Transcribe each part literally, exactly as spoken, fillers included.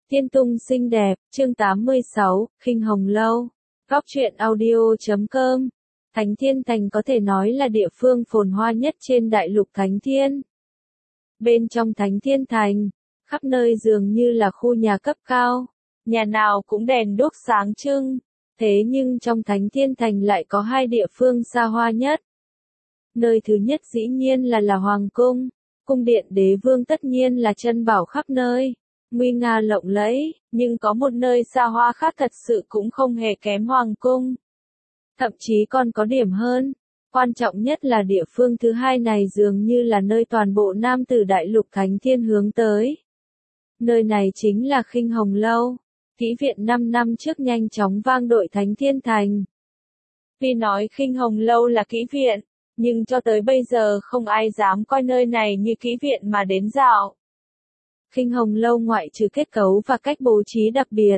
Tiên tung xinh đẹp, chương tám mươi sáu, Khinh Hồng Lâu. Góc truyện audio chấm com. Thánh Thiên Thành có thể nói là địa phương phồn hoa nhất trên đại lục Thánh Thiên. Bên trong Thánh Thiên Thành, khắp nơi dường như là khu nhà cấp cao, nhà nào cũng đèn đuốc sáng trưng. Thế nhưng trong Thánh Thiên Thành lại có hai địa phương xa hoa nhất. Nơi thứ nhất dĩ nhiên là là Hoàng Cung, cung điện đế vương tất nhiên là chân bảo khắp nơi, nguy nga lộng lẫy, nhưng có một nơi xa hoa khác thật sự cũng không hề kém Hoàng Cung. Thậm chí còn có điểm hơn, quan trọng nhất là địa phương thứ hai này dường như là nơi toàn bộ nam tử đại lục Thánh Thiên hướng tới. Nơi này chính là Khinh Hồng Lâu, kỹ viện năm năm trước nhanh chóng vang đội Thánh Thiên Thành. Tuy nói Khinh Hồng Lâu là kỹ viện, nhưng cho tới bây giờ không ai dám coi nơi này như kỹ viện mà đến dạo. Khinh Hồng Lâu ngoại trừ kết cấu và cách bố trí đặc biệt,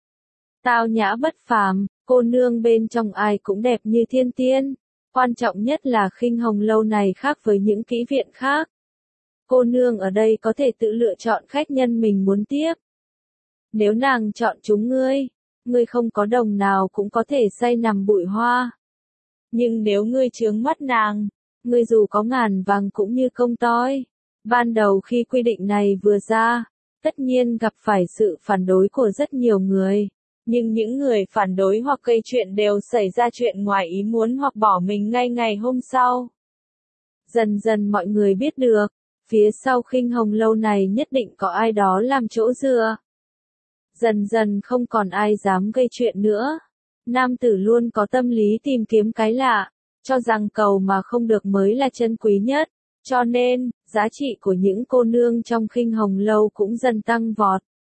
tao nhã bất phàm, cô nương bên trong ai cũng đẹp như thiên tiên. Quan trọng nhất là Khinh Hồng Lâu này khác với những kỹ viện khác. Cô nương ở đây có thể tự lựa chọn khách nhân mình muốn tiếp. Nếu nàng chọn chúng ngươi, ngươi không có đồng nào cũng có thể say nằm bụi hoa. Nhưng nếu ngươi chướng mắt nàng, ngươi dù có ngàn vàng cũng như công toi. Ban đầu khi quy định này vừa ra, tất nhiên gặp phải sự phản đối của rất nhiều người. Nhưng những người phản đối hoặc gây chuyện đều xảy ra chuyện ngoài ý muốn hoặc bỏ mình ngay ngày hôm sau. Dần dần mọi người biết được, phía sau Khinh Hồng Lâu này nhất định có ai đó làm chỗ dựa. Dần dần không còn ai dám gây chuyện nữa. Nam tử luôn có tâm lý tìm kiếm cái lạ, cho rằng cầu mà không được mới là chân quý nhất. Cho nên, giá trị của những cô nương trong Khinh Hồng Lâu cũng dần tăng vọt.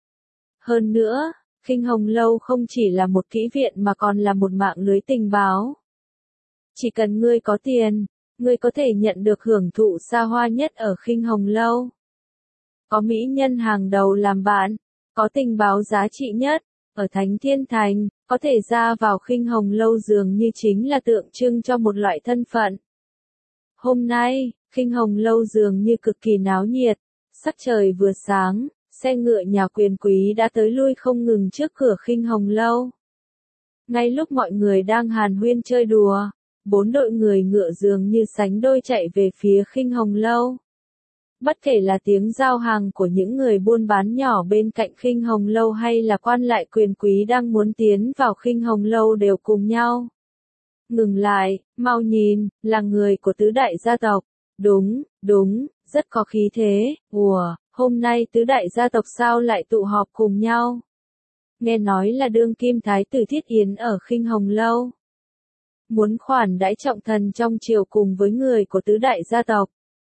Hơn nữa, Khinh Hồng Lâu không chỉ là một kỹ viện mà còn là một mạng lưới tình báo. Chỉ cần ngươi có tiền, ngươi có thể nhận được hưởng thụ xa hoa nhất ở Khinh Hồng Lâu. Có mỹ nhân hàng đầu làm bạn, có tình báo giá trị nhất, ở Thánh Thiên Thành, có thể ra vào Khinh Hồng Lâu dường như chính là tượng trưng cho một loại thân phận. Hôm nay, Khinh Hồng Lâu dường như cực kỳ náo nhiệt, sắc trời vừa sáng, xe ngựa nhà quyền quý đã tới lui không ngừng trước cửa Khinh Hồng Lâu. Ngay lúc mọi người đang hàn huyên chơi đùa, bốn đội người ngựa dường như sánh đôi chạy về phía Khinh Hồng Lâu. Bất kể là tiếng giao hàng của những người buôn bán nhỏ bên cạnh Khinh Hồng Lâu hay là quan lại quyền quý đang muốn tiến vào Khinh Hồng Lâu đều cùng nhau. Ngừng lại, mau nhìn, là người của tứ đại gia tộc. Đúng, đúng, rất có khí thế. Ủa, hôm nay tứ đại gia tộc sao lại tụ họp cùng nhau? Nghe nói là đương kim thái tử Thiết Yến ở Khinh Hồng Lâu. Muốn khoản đãi trọng thần trong triều cùng với người của tứ đại gia tộc.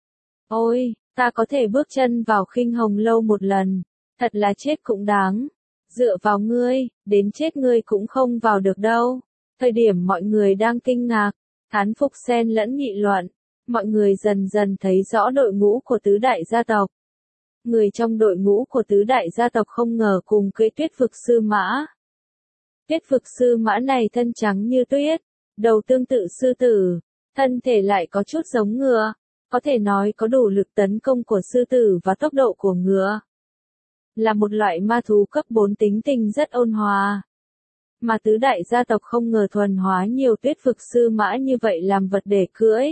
Ôi, ta có thể bước chân vào Khinh Hồng Lâu một lần, thật là chết cũng đáng. Dựa vào ngươi, đến chết ngươi cũng không vào được đâu. Thời điểm mọi người đang kinh ngạc, thán phục xen lẫn nghị luận, mọi người dần dần thấy rõ đội ngũ của tứ đại gia tộc. Người trong đội ngũ của tứ đại gia tộc không ngờ cùng cưỡi tuyết vực sư mã. Tuyết vực sư mã này thân trắng như tuyết, đầu tương tự sư tử, thân thể lại có chút giống ngựa, có thể nói có đủ lực tấn công của sư tử và tốc độ của ngựa. Là một loại ma thú cấp bốn tính tình rất ôn hòa. Mà tứ đại gia tộc không ngờ thuần hóa nhiều tuyết vực sư mã như vậy làm vật để cưỡi.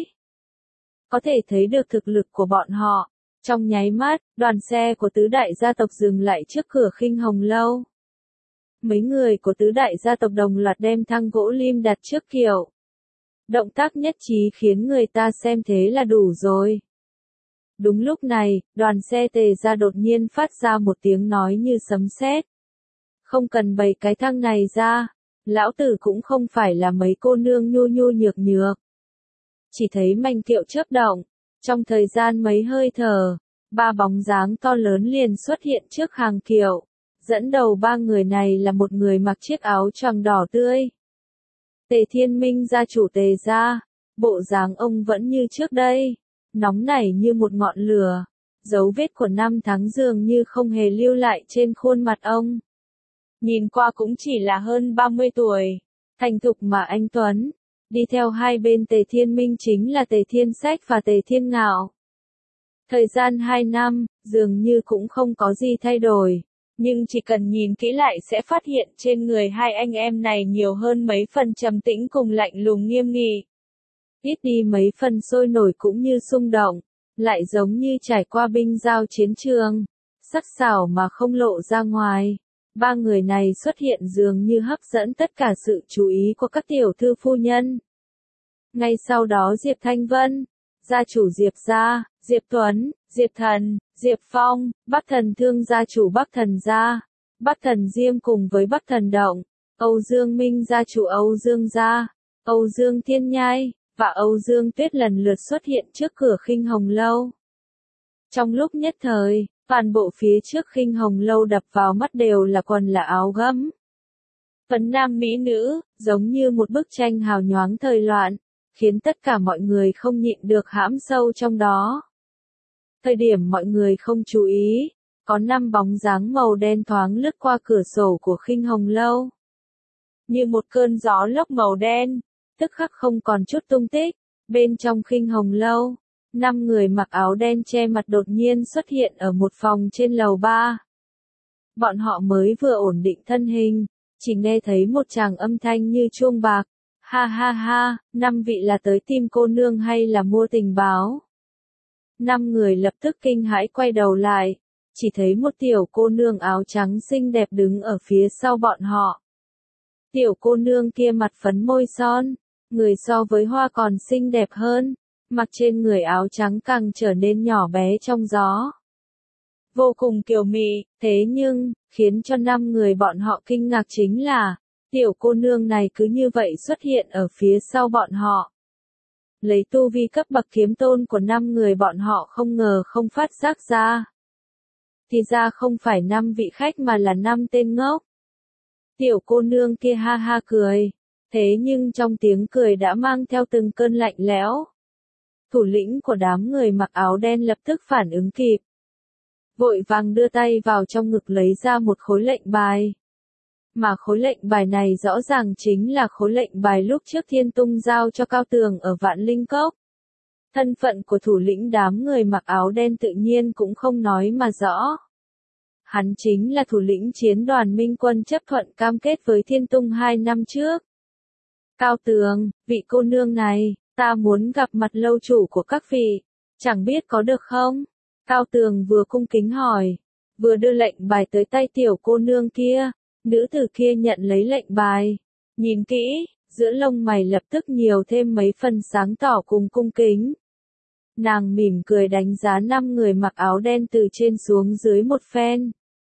Có thể thấy được thực lực của bọn họ. Trong nháy mắt, đoàn xe của tứ đại gia tộc dừng lại trước cửa Khinh Hồng Lâu. Mấy người của tứ đại gia tộc đồng loạt đem thang gỗ lim đặt trước kiệu. Động tác nhất trí khiến người ta xem thế là đủ rồi. Đúng lúc này, đoàn xe Tề gia đột nhiên phát ra một tiếng nói như sấm sét. Không cần bày cái thang này ra, lão tử cũng không phải là mấy cô nương nhu nhu nhược nhược. Chỉ thấy manh kiệu chớp động, trong thời gian mấy hơi thở, ba bóng dáng to lớn liền xuất hiện trước hàng kiệu. Dẫn đầu ba người này là một người mặc chiếc áo choàng đỏ tươi. Tề Thiên Minh gia chủ Tề gia, bộ dáng ông vẫn như trước đây, nóng nảy như một ngọn lửa, dấu vết của năm tháng dường như không hề lưu lại trên khuôn mặt ông. Nhìn qua cũng chỉ là hơn ba mươi tuổi, thành thục mà anh tuấn. Đi theo hai bên Tề Thiên Minh chính là Tề Thiên Sách và Tề Thiên Ngạo. Thời gian hai năm, dường như cũng không có gì thay đổi. Nhưng chỉ cần nhìn kỹ lại sẽ phát hiện trên người hai anh em này nhiều hơn mấy phần trầm tĩnh cùng lạnh lùng nghiêm nghị. Ít đi mấy phần sôi nổi cũng như xung động, lại giống như trải qua binh giao chiến trường, sắc sảo mà không lộ ra ngoài. Ba người này xuất hiện dường như hấp dẫn tất cả sự chú ý của các tiểu thư phu nhân. Ngay sau đó Diệp Thanh Vân, gia chủ Diệp gia, Diệp Tuấn, Diệp Thần, Diệp Phong, Bắc Thần Thương gia chủ Bắc Thần gia, Bắc Thần Diêm cùng với Bắc Thần Động, Âu Dương Minh gia chủ Âu Dương gia, Âu Dương Thiên Nhai, và Âu Dương Tuyết lần lượt xuất hiện trước cửa Khinh Hồng Lâu. Trong lúc nhất thời, toàn bộ phía trước Khinh Hồng Lâu đập vào mắt đều là quần là áo gấm. Phấn nam mỹ nữ, giống như một bức tranh hào nhoáng thời loạn, khiến tất cả mọi người không nhịn được hãm sâu trong đó. Thời điểm mọi người không chú ý, có năm bóng dáng màu đen thoáng lướt qua cửa sổ của Khinh Hồng Lâu. Như một cơn gió lốc màu đen, tức khắc không còn chút tung tích. Bên trong Khinh Hồng Lâu, năm người mặc áo đen che mặt đột nhiên xuất hiện ở một phòng trên lầu ba. Bọn họ mới vừa ổn định thân hình, chỉ nghe thấy một tràng âm thanh như chuông bạc. Ha ha ha, năm vị là tới tìm cô nương hay là mua tình báo? Năm người lập tức kinh hãi quay đầu lại, chỉ thấy một tiểu cô nương áo trắng xinh đẹp đứng ở phía sau bọn họ. Tiểu cô nương kia mặt phấn môi son, người so với hoa còn xinh đẹp hơn, mặc trên người áo trắng càng trở nên nhỏ bé trong gió. Vô cùng kiều mị, thế nhưng, khiến cho năm người bọn họ kinh ngạc chính là, tiểu cô nương này cứ như vậy xuất hiện ở phía sau bọn họ. Lấy tu vi cấp bậc kiếm tôn của năm người bọn họ không ngờ không phát giác ra. Thì ra không phải năm vị khách mà là năm tên ngốc. Tiểu cô nương kia ha ha cười, thế nhưng trong tiếng cười đã mang theo từng cơn lạnh lẽo. Thủ lĩnh của đám người mặc áo đen lập tức phản ứng kịp. Vội vàng đưa tay vào trong ngực lấy ra một khối lệnh bài. Mà khối lệnh bài này rõ ràng chính là khối lệnh bài lúc trước Thiên Tung giao cho Cao Tường ở Vạn Linh Cốc. Thân phận của thủ lĩnh đám người mặc áo đen tự nhiên cũng không nói mà rõ. Hắn chính là thủ lĩnh chiến đoàn Minh Quân chấp thuận cam kết với Thiên Tung hai năm trước. Cao Tường, vị cô nương này, ta muốn gặp mặt lâu chủ của các vị, chẳng biết có được không? Cao Tường vừa cung kính hỏi, vừa đưa lệnh bài tới tay tiểu cô nương kia. Nữ tử kia nhận lấy lệnh bài, nhìn kỹ, giữa lông mày lập tức nhiều thêm mấy phần sáng tỏ cùng cung kính. Nàng mỉm cười đánh giá năm người mặc áo đen từ trên xuống dưới một phen.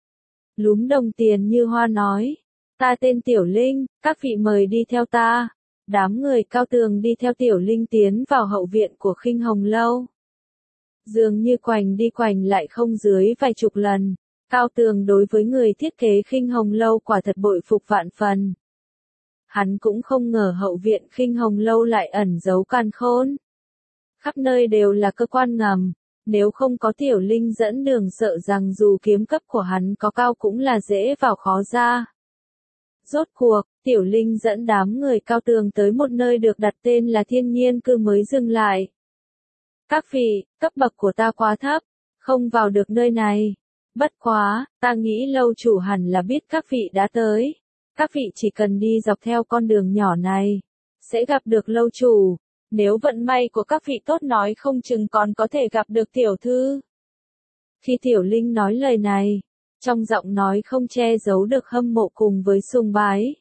Lúm đồng tiền như hoa nói, ta tên Tiểu Linh, các vị mời đi theo ta. Đám người Cao Tường đi theo Tiểu Linh tiến vào hậu viện của Khinh Hồng Lâu. Dường như quành đi quành lại không dưới vài chục lần. Cao Tường đối với người thiết kế Khinh Hồng Lâu quả thật bội phục vạn phần. Hắn cũng không ngờ hậu viện Khinh Hồng Lâu lại ẩn giấu càn khôn. Khắp nơi đều là cơ quan ngầm, nếu không có Tiểu Linh dẫn đường sợ rằng dù kiếm cấp của hắn có cao cũng là dễ vào khó ra. Rốt cuộc, Tiểu Linh dẫn đám người Cao Tường tới một nơi được đặt tên là Thiên Nhiên Cư mới dừng lại. Các vị, cấp bậc của ta quá thấp, không vào được nơi này. Bất quá, ta nghĩ lâu chủ hẳn là biết các vị đã tới. Các vị chỉ cần đi dọc theo con đường nhỏ này, sẽ gặp được lâu chủ. Nếu vận may của các vị tốt nói không chừng còn có thể gặp được tiểu thư. Khi Tiểu Linh nói lời này, trong giọng nói không che giấu được hâm mộ cùng với sùng bái.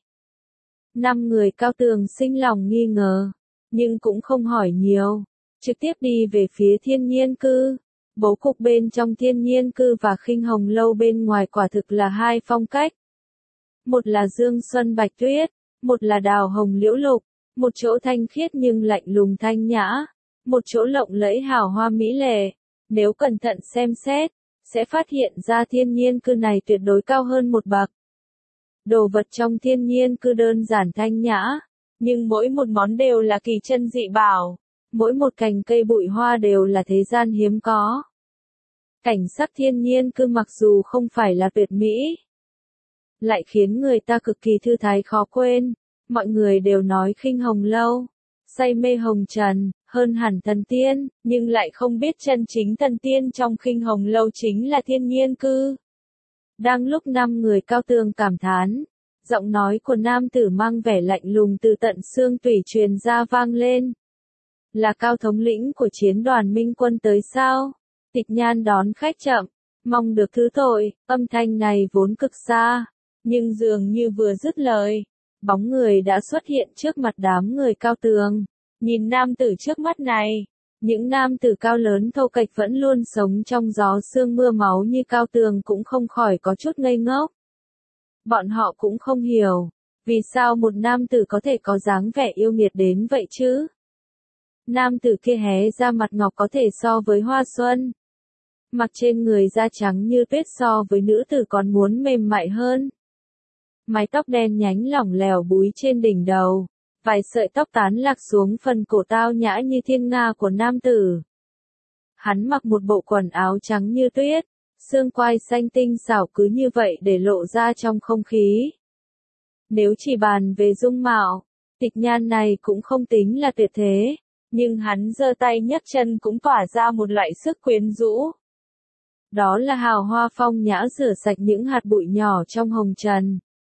Năm người Cao Tường sinh lòng nghi ngờ, nhưng cũng không hỏi nhiều, trực tiếp đi về phía Thiên Nhiên Cư. Bố cục bên trong Thiên Nhiên Cư và Khinh Hồng Lâu bên ngoài quả thực là hai phong cách. Một là Dương Xuân Bạch Tuyết, một là Đào Hồng Liễu Lục, một chỗ thanh khiết nhưng lạnh lùng thanh nhã, một chỗ lộng lẫy hào hoa mỹ lệ. Nếu cẩn thận xem xét, sẽ phát hiện ra Thiên Nhiên Cư này tuyệt đối cao hơn một bậc. Đồ vật trong Thiên Nhiên Cư đơn giản thanh nhã, nhưng mỗi một món đều là kỳ chân dị bảo. Mỗi một cành cây bụi hoa đều là thế gian hiếm có. Cảnh sắc Thiên Nhiên Cư mặc dù không phải là tuyệt mỹ, lại khiến người ta cực kỳ thư thái khó quên. Mọi người đều nói Khinh Hồng Lâu, say mê hồng trần, hơn hẳn thần tiên, nhưng lại không biết chân chính thần tiên trong Khinh Hồng Lâu chính là Thiên Nhiên Cư. Đang lúc năm người Cao Tường cảm thán, giọng nói của nam tử mang vẻ lạnh lùng từ tận xương tủy truyền ra vang lên. Là Cao thống lĩnh của chiến đoàn Minh quân tới sao? Tịch Nhan đón khách chậm, mong được thứ tội, âm thanh này vốn cực xa, nhưng dường như vừa dứt lời, bóng người đã xuất hiện trước mặt đám người Cao Tường. Nhìn nam tử trước mắt này, những nam tử cao lớn thô kệch vẫn luôn sống trong gió sương mưa máu như Cao Tường cũng không khỏi có chút ngây ngốc. Bọn họ cũng không hiểu, vì sao một nam tử có thể có dáng vẻ yêu nghiệt đến vậy chứ? Nam tử kia hé ra mặt ngọc có thể so với hoa xuân. Mặc trên người da trắng như tuyết so với nữ tử còn muốn mềm mại hơn. Mái tóc đen nhánh lỏng lẻo búi trên đỉnh đầu, vài sợi tóc tán lạc xuống phần cổ tao nhã như thiên nga của nam tử. Hắn mặc một bộ quần áo trắng như tuyết, xương quai xanh tinh xảo cứ như vậy để lộ ra trong không khí. Nếu chỉ bàn về dung mạo, Tịch Nhan này cũng không tính là tuyệt thế, nhưng hắn giơ tay nhấc chân cũng tỏa ra một loại sức quyến rũ. Đó là hào hoa phong nhã rửa sạch những hạt bụi nhỏ trong hồng trần,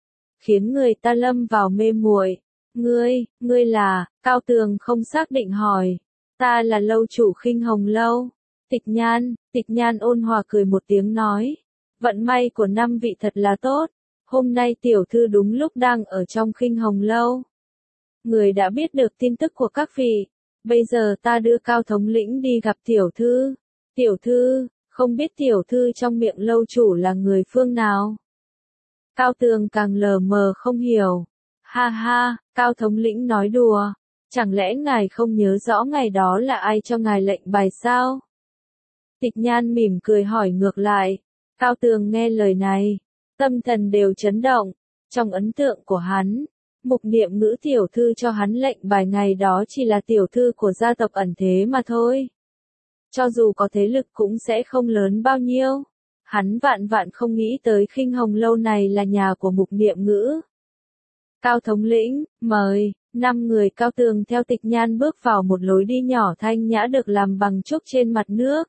khiến người ta lâm vào mê muội. Ngươi, ngươi là, Cao Tường không xác định hỏi. Ta là lâu chủ Khinh Hồng lâu. Tịch Nhan, Tịch Nhan ôn hòa cười một tiếng nói. Vận may của năm vị thật là tốt. Hôm nay tiểu thư đúng lúc đang ở trong Khinh Hồng lâu. Người đã biết được tin tức của các vị. Bây giờ ta đưa Cao thống lĩnh đi gặp tiểu thư. Tiểu thư, không biết tiểu thư trong miệng lâu chủ là người phương nào? Cao Tường càng lờ mờ không hiểu. Ha ha, Cao thống lĩnh nói đùa. Chẳng lẽ ngài không nhớ rõ ngày đó là ai cho ngài lệnh bài sao? Tịch Nhan mỉm cười hỏi ngược lại. Cao Tường nghe lời này, tâm thần đều chấn động. Trong ấn tượng của hắn, Mục Niệm Ngữ tiểu thư cho hắn lệnh bài ngày đó chỉ là tiểu thư của gia tộc ẩn thế mà thôi. Cho dù có thế lực cũng sẽ không lớn bao nhiêu. Hắn vạn vạn không nghĩ tới Khinh Hồng lâu này là nhà của Mục Niệm Ngữ. Cao thống lĩnh, mời. Năm người Cao Tường theo Tịch Nhan bước vào một lối đi nhỏ thanh nhã được làm bằng trúc trên mặt nước.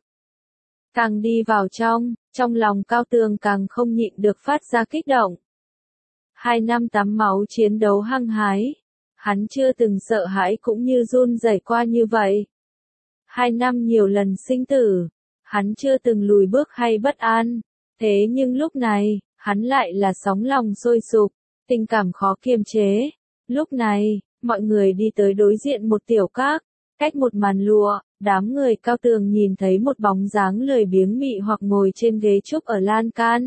Càng đi vào trong, trong lòng Cao Tường càng không nhịn được phát ra kích động. Hai năm tắm máu chiến đấu hăng hái, hắn chưa từng sợ hãi cũng như run rẩy qua như vậy. Hai năm nhiều lần sinh tử, hắn chưa từng lùi bước hay bất an, thế nhưng lúc này, hắn lại là sóng lòng sôi sục, tình cảm khó kiềm chế. Lúc này, mọi người đi tới đối diện một tiểu các, cách một màn lụa, đám người Cao Tường nhìn thấy một bóng dáng lười biếng mị hoặc ngồi trên ghế trúc ở lan can.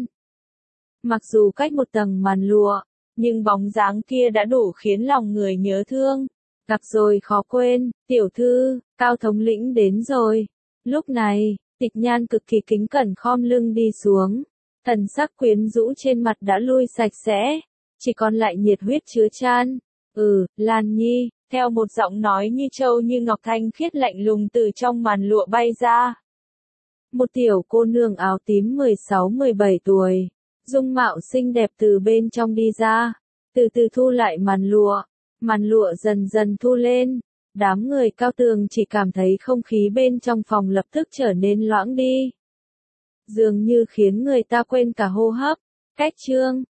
Mặc dù cách một tầng màn lụa, nhưng bóng dáng kia đã đủ khiến lòng người nhớ thương. Gặp rồi khó quên, tiểu thư, Cao thống lĩnh đến rồi. Lúc này, Tịch Nhan cực kỳ kính cẩn khom lưng đi xuống. Thần sắc quyến rũ trên mặt đã lui sạch sẽ, chỉ còn lại nhiệt huyết chứa chan. Ừ, Lan Nhi, theo một giọng nói như châu như ngọc thanh khiết lạnh lùng từ trong màn lụa bay ra. Một tiểu cô nương áo tím mười sáu mười bảy tuổi, dung mạo xinh đẹp từ bên trong đi ra, từ từ thu lại màn lụa, màn lụa dần dần thu lên, đám người Cao Tường chỉ cảm thấy không khí bên trong phòng lập tức trở nên loãng đi. Dường như khiến người ta quên cả hô hấp. Cách chương